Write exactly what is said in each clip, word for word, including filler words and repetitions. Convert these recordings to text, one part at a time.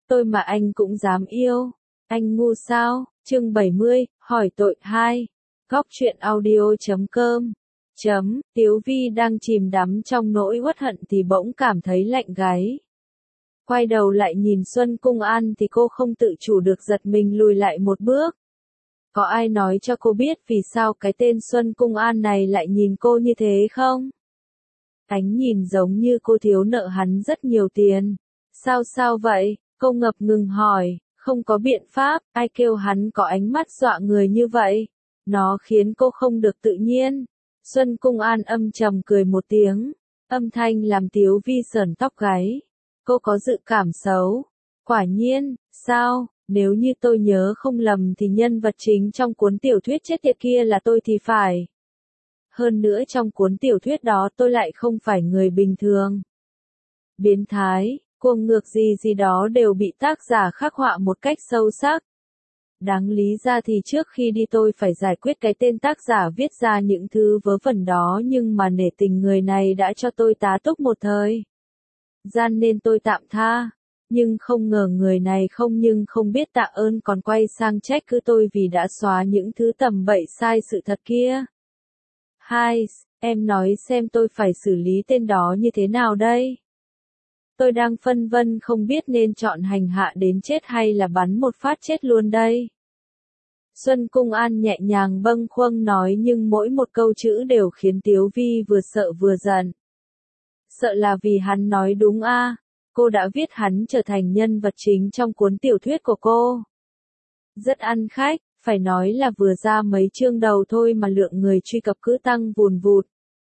Tôi mà anh cũng dám yêu. Anh ngu sao? Chương bảy mươi, hỏi tội hai. Góc truyện audio chấm com. Chấm, Tiếu Vi đang chìm đắm trong nỗi uất hận thì bỗng cảm thấy lạnh gáy. Quay đầu lại nhìn Xuân Cung An thì cô không tự chủ được giật mình lùi lại một bước. Có ai nói cho cô biết vì sao cái tên Xuân Cung An này lại nhìn cô như thế không? Ánh nhìn giống như cô thiếu nợ hắn rất nhiều tiền. Sao sao vậy? Cô ngập ngừng hỏi, không có biện pháp, ai kêu hắn có ánh mắt dọa người như vậy? Nó khiến cô không được tự nhiên. Xuân Cung An âm trầm cười một tiếng, âm thanh làm Tiếu Vi sởn tóc gáy. Cô có dự cảm xấu. Quả nhiên, sao, nếu như tôi nhớ không lầm thì nhân vật chính trong cuốn tiểu thuyết chết tiệt kia là tôi thì phải. Hơn nữa trong cuốn tiểu thuyết đó tôi lại không phải người bình thường. Biến thái, cuồng ngược gì gì đó đều bị tác giả khắc họa một cách sâu sắc. Đáng lý ra thì trước khi đi tôi phải giải quyết cái tên tác giả viết ra những thứ vớ vẩn đó, nhưng mà nể tình người này đã cho tôi tá túc một thời gian nên tôi tạm tha. Nhưng không ngờ người này không nhưng không biết tạ ơn còn quay sang trách cứ tôi vì đã xóa những thứ tầm bậy sai sự thật kia. Hai, em nói xem tôi phải xử lý tên đó như thế nào đây? Tôi đang phân vân không biết nên chọn hành hạ đến chết hay là bắn một phát chết luôn đây. Xuân Cung An nhẹ nhàng bâng khuâng nói, nhưng mỗi một câu chữ đều khiến Tiếu Vi vừa sợ vừa giận. Sợ là vì hắn nói đúng a, à, cô đã viết hắn trở thành nhân vật chính trong cuốn tiểu thuyết của cô. Rất ăn khách, phải nói là vừa ra mấy chương đầu thôi mà lượng người truy cập cứ tăng vùn vụt.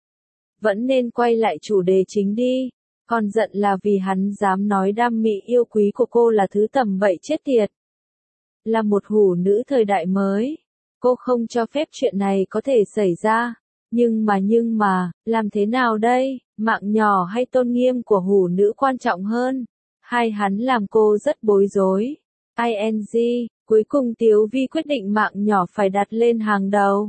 Vẫn nên quay lại chủ đề chính đi. Còn giận là vì hắn dám nói đam mỹ yêu quý của cô là thứ tầm bậy chết tiệt. Là một hủ nữ thời đại mới, cô không cho phép chuyện này có thể xảy ra. Nhưng mà nhưng mà, làm thế nào đây, mạng nhỏ hay tôn nghiêm của hủ nữ quan trọng hơn? Hai hắn làm cô rất bối rối. i en giê, cuối cùng Tiếu Vi quyết định mạng nhỏ phải đặt lên hàng đầu.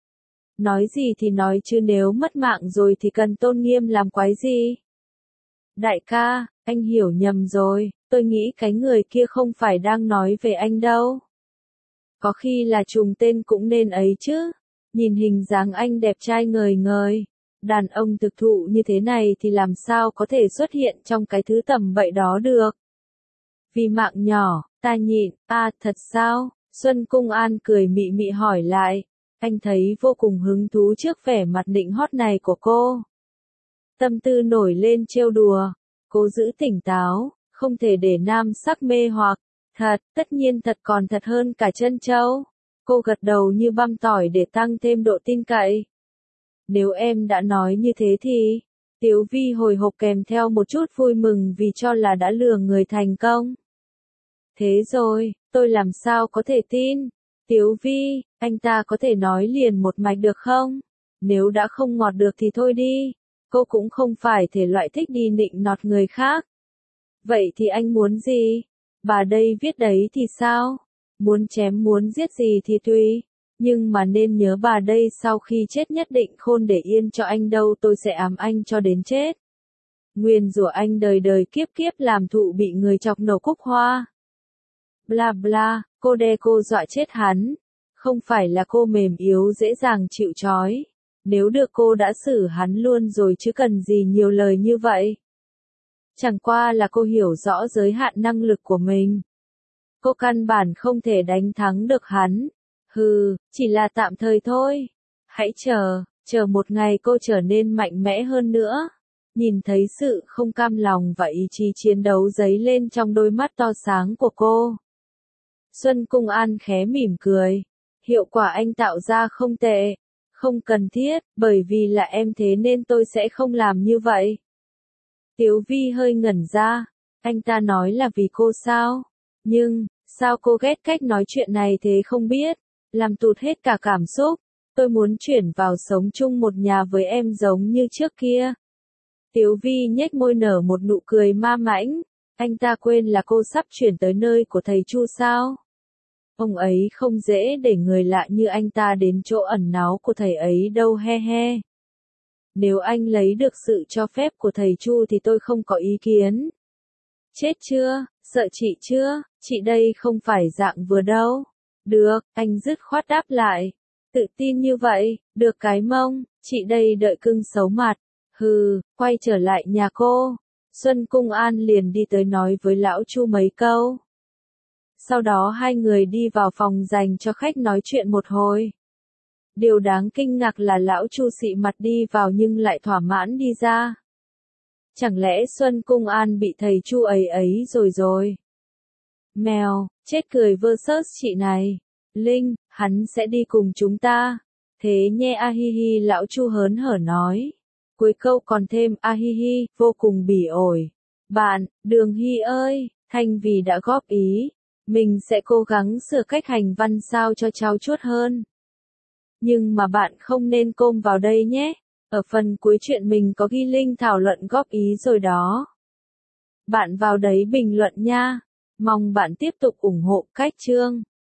Nói gì thì nói chứ nếu mất mạng rồi thì cần tôn nghiêm làm quái gì? Đại ca, anh hiểu nhầm rồi, tôi nghĩ cái người kia không phải đang nói về anh đâu. Có khi là trùng tên cũng nên ấy chứ. Nhìn hình dáng anh đẹp trai ngời ngời, đàn ông thực thụ như thế này thì làm sao có thể xuất hiện trong cái thứ tầm bậy đó được. Vì mạng nhỏ, ta nhịn, à thật sao? Xuân Cung An cười mị mị hỏi lại, anh thấy vô cùng hứng thú trước vẻ mặt nịnh hót này của cô. Tâm tư nổi lên trêu đùa, cố giữ tỉnh táo, không thể để nam sắc mê hoặc. Thật, tất nhiên thật, còn thật hơn cả chân châu. Cô gật đầu như băm tỏi để tăng thêm độ tin cậy. Nếu em đã nói như thế thì... Tiếu Vi hồi hộp kèm theo một chút vui mừng vì cho là đã lừa người thành công. Thế rồi, tôi làm sao có thể tin? Tiếu Vi, anh ta có thể nói liền một mạch được không? Nếu đã không ngọt được thì thôi đi. Cô cũng không phải thể loại thích đi nịnh nọt người khác. Vậy thì anh muốn gì? Bà đây viết đấy thì sao? Muốn chém muốn giết gì thì tùy. Nhưng mà nên nhớ bà đây sau khi chết nhất định khôn để yên cho anh đâu, tôi sẽ ám anh cho đến chết. Nguyền rủa anh đời đời kiếp kiếp làm thụ bị người chọc nổ cúc hoa. Bla bla, cô đe cô dọa chết hắn. Không phải là cô mềm yếu dễ dàng chịu trói. Nếu được cô đã xử hắn luôn rồi chứ cần gì nhiều lời như vậy. Chẳng qua là cô hiểu rõ giới hạn năng lực của mình. Cô căn bản không thể đánh thắng được hắn. Hừ, chỉ là tạm thời thôi. Hãy chờ, chờ một ngày cô trở nên mạnh mẽ hơn nữa. Nhìn thấy sự không cam lòng và ý chí chiến đấu dấy lên trong đôi mắt to sáng của cô. Xuân Cung An khẽ mỉm cười. Hiệu quả anh tạo ra không tệ. Không cần thiết, bởi vì là em thế nên tôi sẽ không làm như vậy. Tiếu Vi hơi ngẩn ra. Anh ta nói là vì cô sao? Nhưng, sao cô ghét cách nói chuyện này thế không biết? Làm tụt hết cả cảm xúc. Tôi muốn chuyển vào sống chung một nhà với em giống như trước kia. Tiếu Vi nhếch môi nở một nụ cười ma mãnh. Anh ta quên là cô sắp chuyển tới nơi của thầy Chu sao? Ông ấy không dễ để người lạ như anh ta đến chỗ ẩn náu của thầy ấy đâu, he he. Nếu anh lấy được sự cho phép của thầy Chu thì tôi không có ý kiến. Chết chưa, Sợ chị chưa, chị đây không phải dạng vừa đâu. Được, anh dứt khoát đáp lại. Tự tin như vậy, được cái mông, chị đây đợi cưng xấu mặt. Hừ, quay trở lại nhà cô. Xuân Cung An liền đi tới nói với lão Chu mấy câu. Sau đó hai người đi vào phòng dành cho khách nói chuyện một hồi. Điều đáng kinh ngạc là lão Chu xị mặt đi vào nhưng lại thỏa mãn đi ra. Chẳng lẽ Xuân Cung An bị thầy Chu ấy ấy rồi rồi? Mèo, chết cười versus chị này. Linh, hắn sẽ đi cùng chúng ta. Thế nhé a hi hi, lão Chu hớn hở nói. Cuối câu còn thêm a hi hi, vô cùng bỉ ổi. Bạn, Đường Hy ơi, Thanh vì đã góp ý. Mình sẽ cố gắng sửa cách hành văn sao cho trau chuốt hơn. Nhưng mà bạn không nên côm vào đây nhé. Ở phần cuối chuyện mình có ghi link thảo luận góp ý rồi đó. Bạn vào đấy bình luận nha. Mong bạn tiếp tục ủng hộ cách chương.